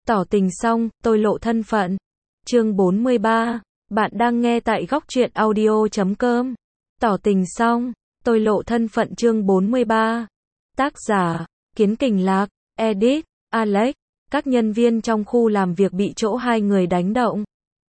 Tỏ tình xong, tôi lộ thân phận. Chương 43. Bạn đang nghe tại góc truyện audio.com. Tỏ tình xong, tôi lộ thân phận chương 43. Tác giả, Kiến Kình Lạc, edit, Alex. Các nhân viên trong khu làm việc bị chỗ hai người đánh động.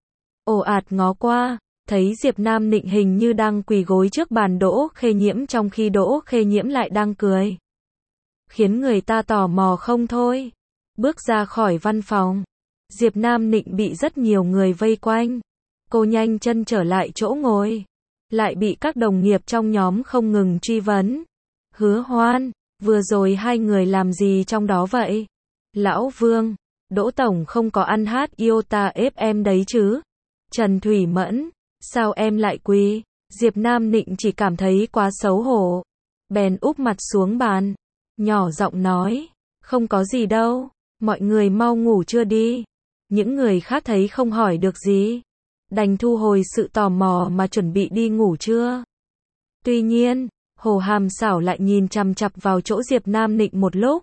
Ồ ạt ngó qua, thấy Diệp Nam Nịnh hình như đang quỳ gối trước bàn Đỗ Khê Nhiễm trong khi Đỗ Khê Nhiễm lại đang cười. Khiến người ta tò mò không thôi. Bước ra khỏi văn phòng, Diệp Nam Nịnh bị rất nhiều người vây quanh. Cô nhanh chân trở lại chỗ ngồi, lại bị các đồng nghiệp trong nhóm không ngừng truy vấn. Hứa Hoan, vừa rồi hai người làm gì trong đó vậy? Lão Vương, Đỗ Tổng không có ăn hát Iota ép em đấy chứ? Trần Thủy Mẫn, sao em lại quỳ? Diệp Nam Nịnh chỉ cảm thấy quá xấu hổ, bèn úp mặt xuống bàn, nhỏ giọng nói, không có gì đâu, mọi người mau ngủ chưa đi. Những người khác thấy không hỏi được gì, đành thu hồi sự tò mò mà chuẩn bị đi ngủ trưa. Tuy nhiên, Hồ Hàm Sảo lại nhìn chằm chằm vào chỗ Diệp Nam Nịnh một lúc,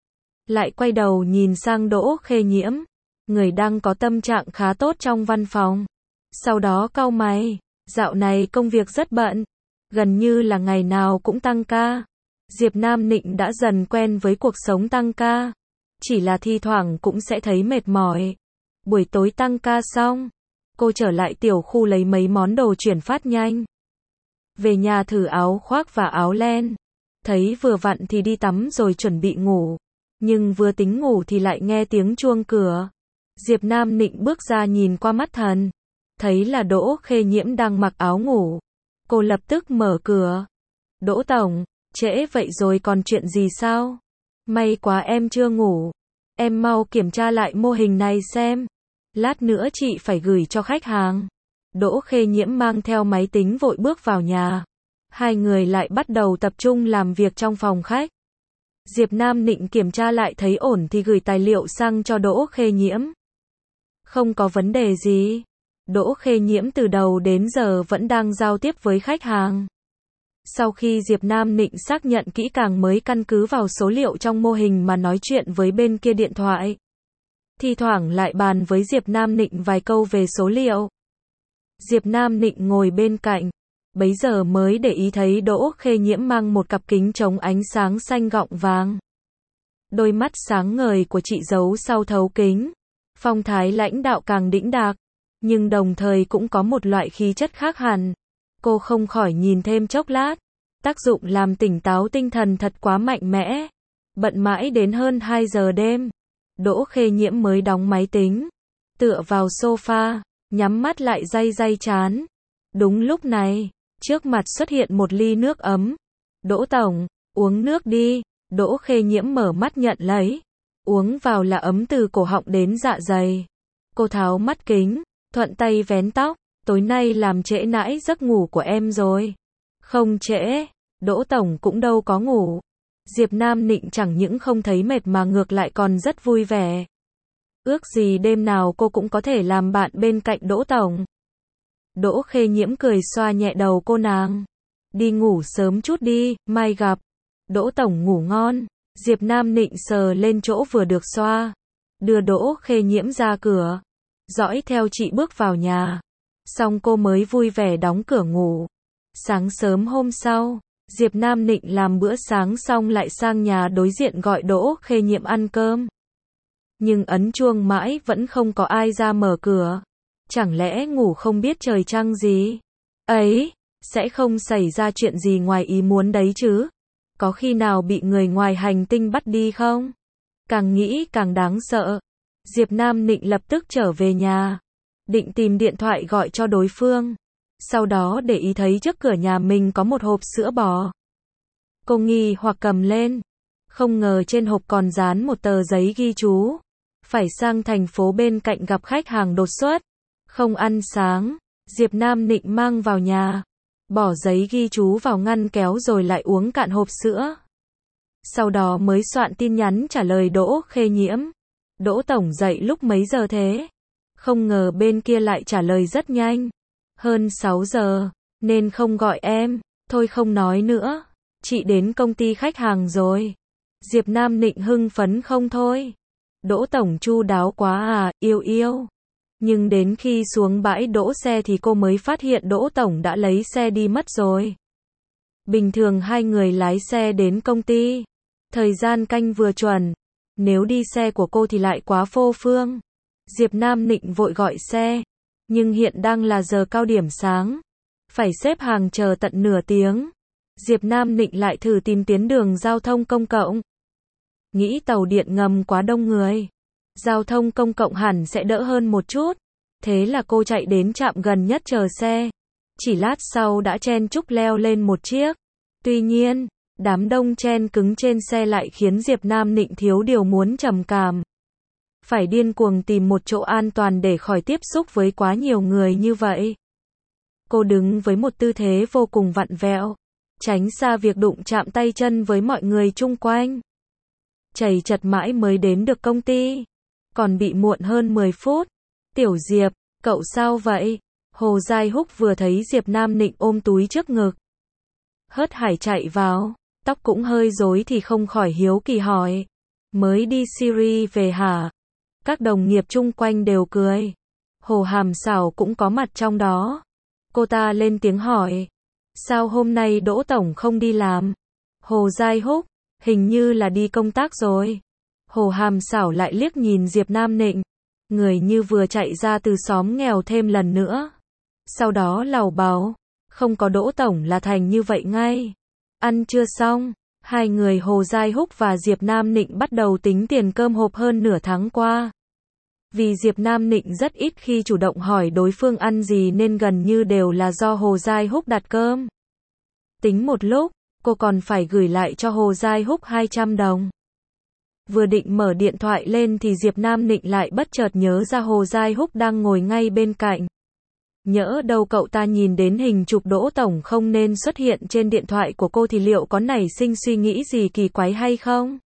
lại quay đầu nhìn sang Đỗ Khê Nhiễm, người đang có tâm trạng khá tốt trong văn phòng. Sau đó cau mày, dạo này công việc rất bận, gần như là ngày nào cũng tăng ca. Diệp Nam Nịnh đã dần quen với cuộc sống tăng ca, chỉ là thi thoảng cũng sẽ thấy mệt mỏi. Buổi tối tăng ca xong, cô trở lại tiểu khu lấy mấy món đồ chuyển phát nhanh. Về nhà thử áo khoác và áo len, thấy vừa vặn thì đi tắm rồi chuẩn bị ngủ. Nhưng vừa tính ngủ thì lại nghe tiếng chuông cửa. Diệp Nam Nịnh bước ra nhìn qua mắt thần, thấy là Đỗ Khê Nhiễm đang mặc áo ngủ. Cô lập tức mở cửa. Đỗ Tổng, trễ vậy rồi còn chuyện gì sao? May quá em chưa ngủ. Em mau kiểm tra lại mô hình này xem. Lát nữa chị phải gửi cho khách hàng. Đỗ Khê Nhiễm mang theo máy tính vội bước vào nhà. Hai người lại bắt đầu tập trung làm việc trong phòng khách. Diệp Nam Nịnh kiểm tra lại thấy ổn thì gửi tài liệu sang cho Đỗ Khê Nhiễm. Không có vấn đề gì. Đỗ Khê Nhiễm từ đầu đến giờ vẫn đang giao tiếp với khách hàng. Sau khi Diệp Nam Nịnh xác nhận kỹ càng mới căn cứ vào số liệu trong mô hình mà nói chuyện với bên kia điện thoại. Thi thoảng lại bàn với Diệp Nam Nịnh vài câu về số liệu. Diệp Nam Nịnh ngồi bên cạnh, bấy giờ mới để ý thấy Đỗ Khê Nhiễm mang một cặp kính chống ánh sáng xanh gọng vàng. Đôi mắt sáng ngời của chị giấu sau thấu kính, phong thái lãnh đạo càng đĩnh đạc, nhưng đồng thời cũng có một loại khí chất khác hẳn. Cô không khỏi nhìn thêm chốc lát, tác dụng làm tỉnh táo tinh thần thật quá mạnh mẽ. Bận mãi đến hơn 2 giờ đêm, Đỗ Khê Nhiễm mới đóng máy tính, tựa vào sofa, nhắm mắt lại day chán. Đúng lúc này, trước mặt xuất hiện một ly nước ấm. Đỗ Tổng, uống nước đi. Đỗ Khê Nhiễm mở mắt nhận lấy. Uống vào là ấm từ cổ họng đến dạ dày. Cô tháo mắt kính, thuận tay vén tóc. Tối nay làm trễ nãi giấc ngủ của em rồi. Không trễ, Đỗ Tổng cũng đâu có ngủ. Diệp Nam Nịnh chẳng những không thấy mệt mà ngược lại còn rất vui vẻ. Ước gì đêm nào cô cũng có thể làm bạn bên cạnh Đỗ Tổng. Đỗ Khê Nhiễm cười xoa nhẹ đầu cô nàng. Đi ngủ sớm chút đi, mai gặp. Đỗ Tổng ngủ ngon. Diệp Nam Nịnh sờ lên chỗ vừa được xoa, đưa Đỗ Khê Nhiễm ra cửa, dõi theo chị bước vào nhà. Xong cô mới vui vẻ đóng cửa ngủ. Sáng sớm hôm sau, Diệp Nam Nịnh làm bữa sáng xong lại sang nhà đối diện gọi Đỗ Khê Nhiễm ăn cơm. Nhưng ấn chuông mãi vẫn không có ai ra mở cửa. Chẳng lẽ ngủ không biết trời trăng gì? Ấy, sẽ không xảy ra chuyện gì ngoài ý muốn đấy chứ? Có khi nào bị người ngoài hành tinh bắt đi không? Càng nghĩ càng đáng sợ. Diệp Nam Nịnh lập tức trở về nhà, định tìm điện thoại gọi cho đối phương. Sau đó để ý thấy trước cửa nhà mình có một hộp sữa bò. Cô nghi hoặc cầm lên. Không ngờ trên hộp còn dán một tờ giấy ghi chú. Phải sang thành phố bên cạnh gặp khách hàng đột xuất. Không ăn sáng. Diệp Nam Nịnh mang vào nhà, bỏ giấy ghi chú vào ngăn kéo rồi lại uống cạn hộp sữa. Sau đó mới soạn tin nhắn trả lời Đỗ Khê Nhiễm. Đỗ Tổng dậy lúc mấy giờ thế? Không ngờ bên kia lại trả lời rất nhanh. Hơn 6 giờ, nên không gọi em. Thôi không nói nữa, chị đến công ty khách hàng rồi. Diệp Nam Nịnh hưng phấn không thôi. Đỗ tổng chu đáo quá à, yêu yêu. Nhưng đến khi xuống bãi đỗ xe thì cô mới phát hiện Đỗ tổng đã lấy xe đi mất rồi. Bình thường hai người lái xe đến công ty, thời gian canh vừa chuẩn. Nếu đi xe của cô thì lại quá phô phương. Diệp Nam Nịnh vội gọi xe, nhưng hiện đang là giờ cao điểm sáng, phải xếp hàng chờ tận nửa tiếng. Diệp Nam Nịnh lại thử tìm tuyến đường giao thông công cộng. Nghĩ tàu điện ngầm quá đông người, giao thông công cộng hẳn sẽ đỡ hơn một chút. Thế là cô chạy đến trạm gần nhất chờ xe. Chỉ lát sau đã chen chúc leo lên một chiếc. Tuy nhiên, đám đông chen cứng trên xe lại khiến Diệp Nam Nịnh thiếu điều muốn trầm cảm. Phải điên cuồng tìm một chỗ an toàn để khỏi tiếp xúc với quá nhiều người như vậy. Cô đứng với một tư thế vô cùng vặn vẹo, tránh xa việc đụng chạm tay chân với mọi người chung quanh. Chầy chật mãi mới đến được công ty, còn bị muộn hơn 10 phút. Tiểu Diệp, cậu sao vậy? Hồ Giai Húc vừa thấy Diệp Nam Nịnh ôm túi trước ngực, hớt hải chạy vào, tóc cũng hơi rối thì không khỏi hiếu kỳ hỏi. Mới đi Syria về hả? Các đồng nghiệp chung quanh đều cười. Hồ Hàm Sảo cũng có mặt trong đó. Cô ta lên tiếng hỏi. Sao hôm nay Đỗ tổng không đi làm? Hồ Giai Húc, hình như là đi công tác rồi. Hồ Hàm Sảo lại liếc nhìn Diệp Nam Nịnh, người như vừa chạy ra từ xóm nghèo thêm lần nữa. Sau đó lầu bầu, không có Đỗ tổng là thành như vậy ngay. Ăn chưa xong, hai người Hồ Giai Húc và Diệp Nam Nịnh bắt đầu tính tiền cơm hộp hơn nửa tháng qua. Vì Diệp Nam Nịnh rất ít khi chủ động hỏi đối phương ăn gì nên gần như đều là do Hồ Giai Húc đặt cơm. Tính một lúc, cô còn phải gửi lại cho Hồ Giai Húc 200 đồng. Vừa định mở điện thoại lên thì Diệp Nam Nịnh lại bất chợt nhớ ra Hồ Giai Húc đang ngồi ngay bên cạnh. Nhỡ đâu cậu ta nhìn đến hình chụp Đỗ tổng không nên xuất hiện trên điện thoại của cô thì liệu có nảy sinh suy nghĩ gì kỳ quái hay không?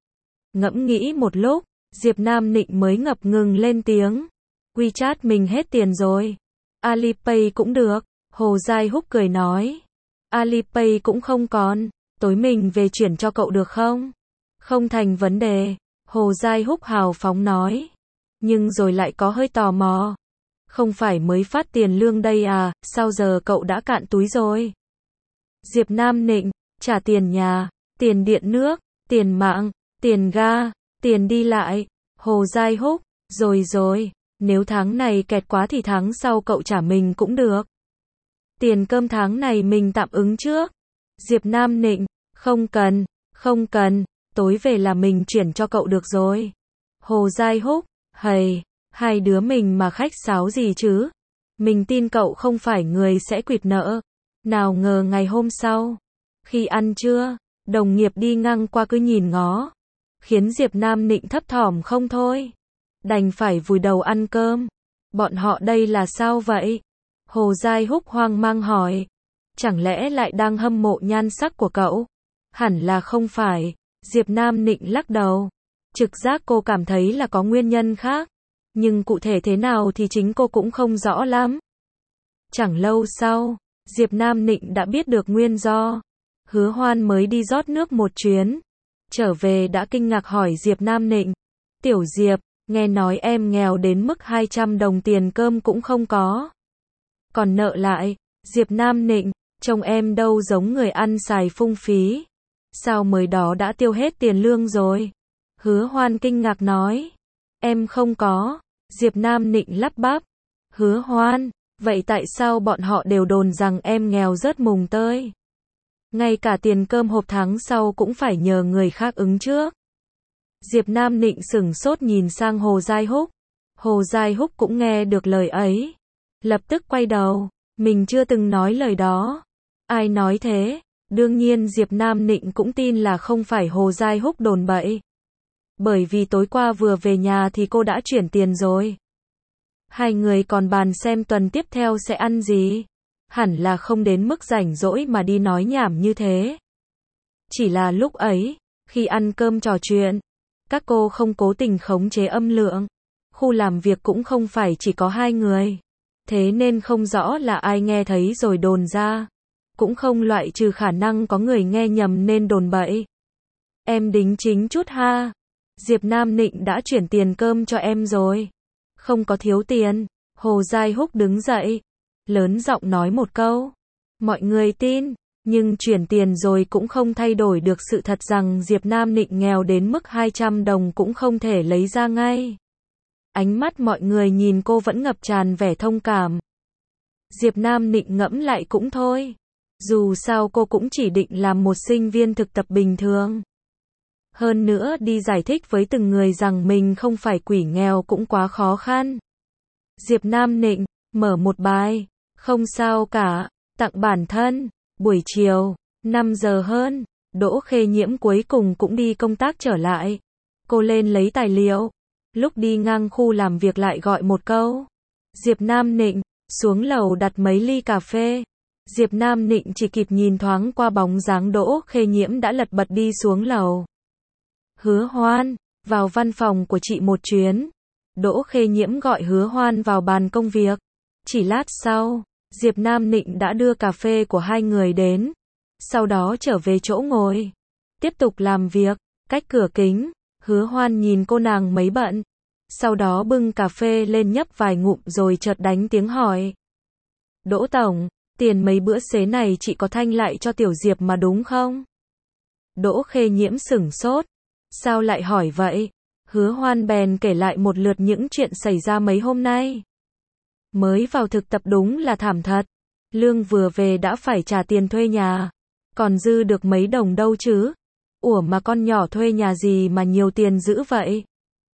Ngẫm nghĩ một lúc, Diệp Nam Nịnh mới ngập ngừng lên tiếng. WeChat mình hết tiền rồi. Alipay cũng được. Hồ Giai Húc cười nói. Alipay cũng không còn. Tối mình về chuyển cho cậu được không? Không thành vấn đề. Hồ Giai Húc hào phóng nói. Nhưng rồi lại có hơi tò mò. Không phải mới phát tiền lương đây à, sao giờ cậu đã cạn túi rồi? Diệp Nam Nịnh, trả tiền nhà, tiền điện nước, tiền mạng, tiền ga, tiền đi lại. Hồ Giai Húc, rồi, nếu tháng này kẹt quá thì tháng sau cậu trả mình cũng được. Tiền cơm tháng này mình tạm ứng trước. Diệp Nam Nịnh, không cần, tối về là mình chuyển cho cậu được rồi. Hồ Giai Húc, hầy, hai đứa mình mà khách sáo gì chứ? Mình tin cậu không phải người sẽ quỵt nợ. Nào ngờ ngày hôm sau, khi ăn trưa, đồng nghiệp đi ngang qua cứ nhìn ngó, khiến Diệp Nam Nịnh thấp thỏm không thôi. Đành phải vùi đầu ăn cơm. Bọn họ đây là sao vậy? Hồ Giai Húc hoang mang hỏi. Chẳng lẽ lại đang hâm mộ nhan sắc của cậu? Hẳn là không phải. Diệp Nam Nịnh lắc đầu. Trực giác cô cảm thấy là có nguyên nhân khác. Nhưng cụ thể thế nào thì chính cô cũng không rõ lắm. Chẳng lâu sau, Diệp Nam Nịnh đã biết được nguyên do. Hứa Hoan mới đi rót nước một chuyến. Trở về đã kinh ngạc hỏi Diệp Nam Nịnh. Tiểu Diệp, nghe nói em nghèo đến mức 200 đồng tiền cơm cũng không có. Còn nợ lại, Diệp Nam Nịnh, trông em đâu giống người ăn xài phung phí. Sao mới đó đã tiêu hết tiền lương rồi? Hứa Hoan kinh ngạc nói. Em không có. Diệp Nam Nịnh lắp bắp. Hứa Hoan, vậy tại sao bọn họ đều đồn rằng em nghèo rớt mùng tơi? Ngay cả tiền cơm hộp tháng sau cũng phải nhờ người khác ứng trước. Diệp Nam Nịnh sửng sốt nhìn sang Hồ Giai Húc. Hồ Giai Húc cũng nghe được lời ấy. Lập tức quay đầu. Mình chưa từng nói lời đó. Ai nói thế? Đương nhiên Diệp Nam Nịnh cũng tin là không phải Hồ Giai Húc đồn bậy. Bởi vì tối qua vừa về nhà thì cô đã chuyển tiền rồi. Hai người còn bàn xem tuần tiếp theo sẽ ăn gì. Hẳn là không đến mức rảnh rỗi mà đi nói nhảm như thế. Chỉ là lúc ấy, khi ăn cơm trò chuyện, các cô không cố tình khống chế âm lượng. Khu làm việc cũng không phải chỉ có hai người. Thế nên không rõ là ai nghe thấy rồi đồn ra. Cũng không loại trừ khả năng có người nghe nhầm nên đồn bậy. Em đính chính chút ha. Diệp Nam Nịnh đã chuyển tiền cơm cho em rồi. Không có thiếu tiền. Hồ Giai Húc đứng dậy, lớn giọng nói một câu. Mọi người tin, nhưng chuyển tiền rồi cũng không thay đổi được sự thật rằng Diệp Nam Nịnh nghèo đến mức 200 đồng cũng không thể lấy ra ngay. Ánh mắt mọi người nhìn cô vẫn ngập tràn vẻ thông cảm. Diệp Nam Nịnh ngẫm lại cũng thôi. Dù sao cô cũng chỉ định làm một sinh viên thực tập bình thường. Hơn nữa đi giải thích với từng người rằng mình không phải quỷ nghèo cũng quá khó khăn. Diệp Nam Nịnh, mở một bài, không sao cả, tặng bản thân. Buổi chiều, 5 giờ hơn, Đỗ Khê Nhiễm cuối cùng cũng đi công tác trở lại. Cô lên lấy tài liệu. Lúc đi ngang khu làm việc lại gọi một câu. Diệp Nam Nịnh, xuống lầu đặt mấy ly cà phê. Diệp Nam Nịnh chỉ kịp nhìn thoáng qua bóng dáng Đỗ Khê Nhiễm đã lật bật đi xuống lầu. Hứa Hoan, vào văn phòng của chị một chuyến. Đỗ Khê Nhiễm gọi Hứa Hoan vào bàn công việc. Chỉ lát sau, Diệp Nam Nịnh đã đưa cà phê của hai người đến. Sau đó trở về chỗ ngồi. Tiếp tục làm việc, cách cửa kính, Hứa Hoan nhìn cô nàng mấy bận. Sau đó bưng cà phê lên nhấp vài ngụm rồi chợt đánh tiếng hỏi. Đỗ Tổng, tiền mấy bữa xế này chị có thanh lại cho Tiểu Diệp mà đúng không? Đỗ Khê Nhiễm sửng sốt. Sao lại hỏi vậy? Hứa Hoan bèn kể lại một lượt những chuyện xảy ra mấy hôm nay. Mới vào thực tập đúng là thảm thật. Lương vừa về đã phải trả tiền thuê nhà. Còn dư được mấy đồng đâu chứ? Ủa mà con nhỏ thuê nhà gì mà nhiều tiền dữ vậy?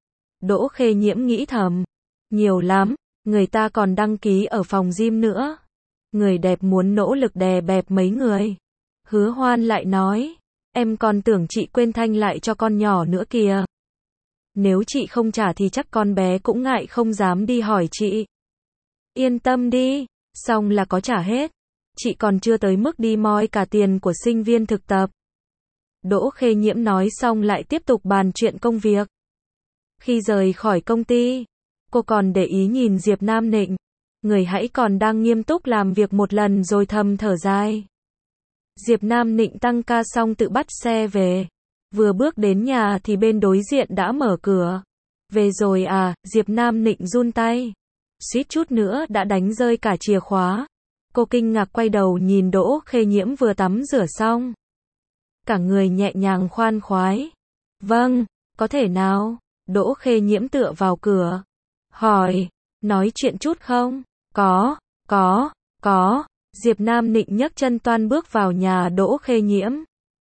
Đỗ Khê Nhiễm nghĩ thầm. Nhiều lắm, người ta còn đăng ký ở phòng gym nữa. Người đẹp muốn nỗ lực đè bẹp mấy người. Hứa Hoan lại nói. Em còn tưởng chị quên thanh lại cho con nhỏ nữa kìa. Nếu chị không trả thì chắc con bé cũng ngại không dám đi hỏi chị. Yên tâm đi, xong là có trả hết. Chị còn chưa tới mức đi moi cả tiền của sinh viên thực tập. Đỗ Khê Nhiễm nói xong lại tiếp tục bàn chuyện công việc. Khi rời khỏi công ty, cô còn để ý nhìn Diệp Nam Nịnh. Người hãy còn đang nghiêm túc làm việc một lần rồi thầm thở dài. Diệp Nam Nịnh tăng ca xong tự bắt xe về. Vừa bước đến nhà thì bên đối diện đã mở cửa. Về rồi à, Diệp Nam Nịnh run tay. Suýt chút nữa đã đánh rơi cả chìa khóa. Cô kinh ngạc quay đầu nhìn Đỗ Khê Nhiễm vừa tắm rửa xong. Cả người nhẹ nhàng khoan khoái. Vâng, có thể nào? Đỗ Khê Nhiễm tựa vào cửa. Hỏi, nói chuyện chút không? Có. Diệp Nam Nịnh nhấc chân toan bước vào nhà Đỗ Khê Nhiễm.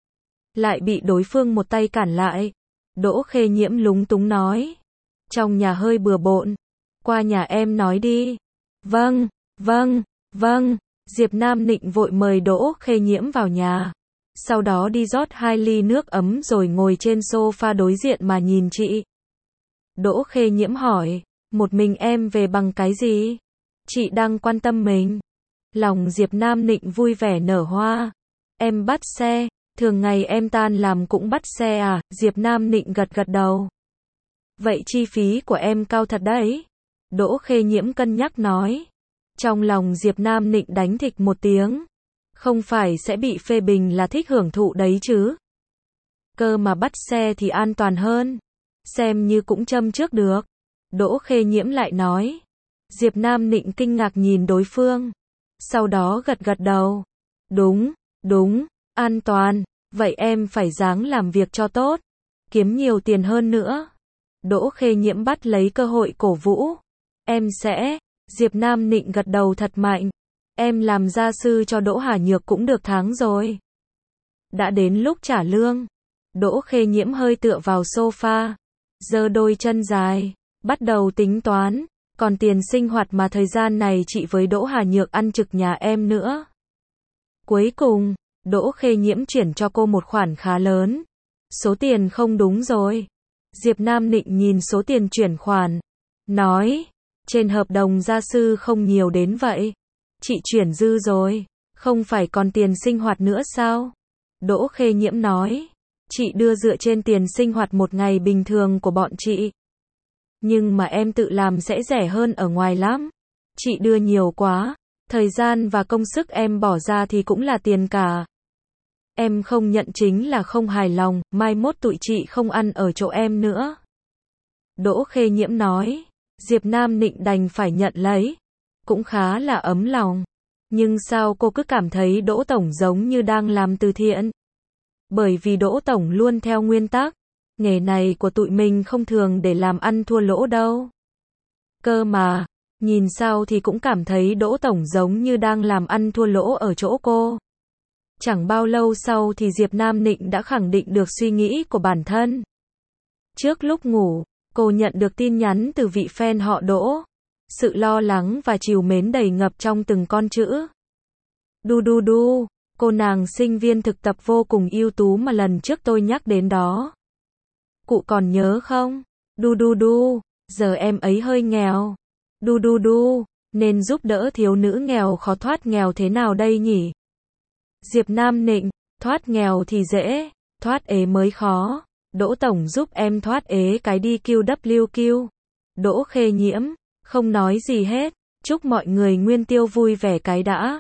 Lại bị đối phương một tay cản lại. Đỗ Khê Nhiễm lúng túng nói. Trong nhà hơi bừa bộn. Qua nhà em nói đi. Vâng. Diệp Nam Nịnh vội mời Đỗ Khê Nhiễm vào nhà. Sau đó đi rót 2 ly nước ấm rồi ngồi trên sofa đối diện mà nhìn chị. Đỗ Khê Nhiễm hỏi. Một mình em về bằng cái gì? Chị đang quan tâm mình. Lòng Diệp Nam Nịnh vui vẻ nở hoa. Em bắt xe. Thường ngày em tan làm cũng bắt xe à? Diệp Nam Nịnh gật đầu. Vậy chi phí của em cao thật đấy. Đỗ Khê Nhiễm cân nhắc nói. Trong lòng Diệp Nam Nịnh đánh thịch một tiếng. Không phải sẽ bị phê bình là thích hưởng thụ đấy chứ. Cơ mà bắt xe thì an toàn hơn. Xem như cũng châm trước được. Đỗ Khê Nhiễm lại nói. Diệp Nam Nịnh kinh ngạc nhìn đối phương. Sau đó gật đầu. Đúng, an toàn. Vậy em phải ráng làm việc cho tốt. Kiếm nhiều tiền hơn nữa. Đỗ Khê Nhiễm bắt lấy cơ hội cổ vũ. Em sẽ. Diệp Nam Nịnh gật đầu thật mạnh. Em làm gia sư cho Đỗ Hà Nhược cũng được tháng rồi. Đã đến lúc trả lương. Đỗ Khê Nhiễm hơi tựa vào sofa. Giơ đôi chân dài. Bắt đầu tính toán. Còn tiền sinh hoạt mà thời gian này chị với Đỗ Hà Nhược ăn trực nhà em nữa. Cuối cùng, Đỗ Khê Nhiễm chuyển cho cô một khoản khá lớn. Số tiền không đúng rồi. Diệp Nam Nịnh nhìn số tiền chuyển khoản. Nói, trên hợp đồng gia sư không nhiều đến vậy. Chị chuyển dư rồi. Không phải còn tiền sinh hoạt nữa sao? Đỗ Khê Nhiễm nói. Chị đưa dựa trên tiền sinh hoạt một ngày bình thường của bọn chị. Nhưng mà em tự làm sẽ rẻ hơn ở ngoài lắm. Chị đưa nhiều quá. Thời gian và công sức em bỏ ra thì cũng là tiền cả. Em không nhận chính là không hài lòng, mai mốt tụi chị không ăn ở chỗ em nữa. Đỗ Khê Nhiễm nói. Diệp Nam Nịnh đành phải nhận lấy. Cũng khá là ấm lòng. Nhưng sao cô cứ cảm thấy Đỗ Tổng giống như đang làm từ thiện? Bởi vì Đỗ Tổng luôn theo nguyên tắc. Nghề này của tụi mình không thường để làm ăn thua lỗ đâu. Cơ mà, nhìn sao thì cũng cảm thấy Đỗ Tổng giống như đang làm ăn thua lỗ ở chỗ cô. Chẳng bao lâu sau thì Diệp Nam Nịnh đã khẳng định được suy nghĩ của bản thân. Trước lúc ngủ, cô nhận được tin nhắn từ vị fan họ Đỗ. Sự lo lắng và trìu mến đầy ngập trong từng con chữ. Đu đu đu, cô nàng sinh viên thực tập vô cùng ưu tú mà lần trước tôi nhắc đến đó. Cụ còn nhớ không? Đu đu đu, giờ em ấy hơi nghèo. Đu đu đu, nên giúp đỡ thiếu nữ nghèo khó thoát nghèo thế nào đây nhỉ? Diệp Nam Nịnh, thoát nghèo thì dễ, thoát ế mới khó. Đỗ Tổng giúp em thoát ế cái đi QWQ. Đỗ Khê Nhiễm, không nói gì hết, chúc mọi người nguyên tiêu vui vẻ cái đã.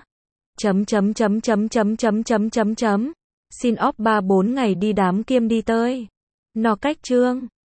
Xin off 3-4 ngày đi đám kiêm đi tơi. Nó cách trương.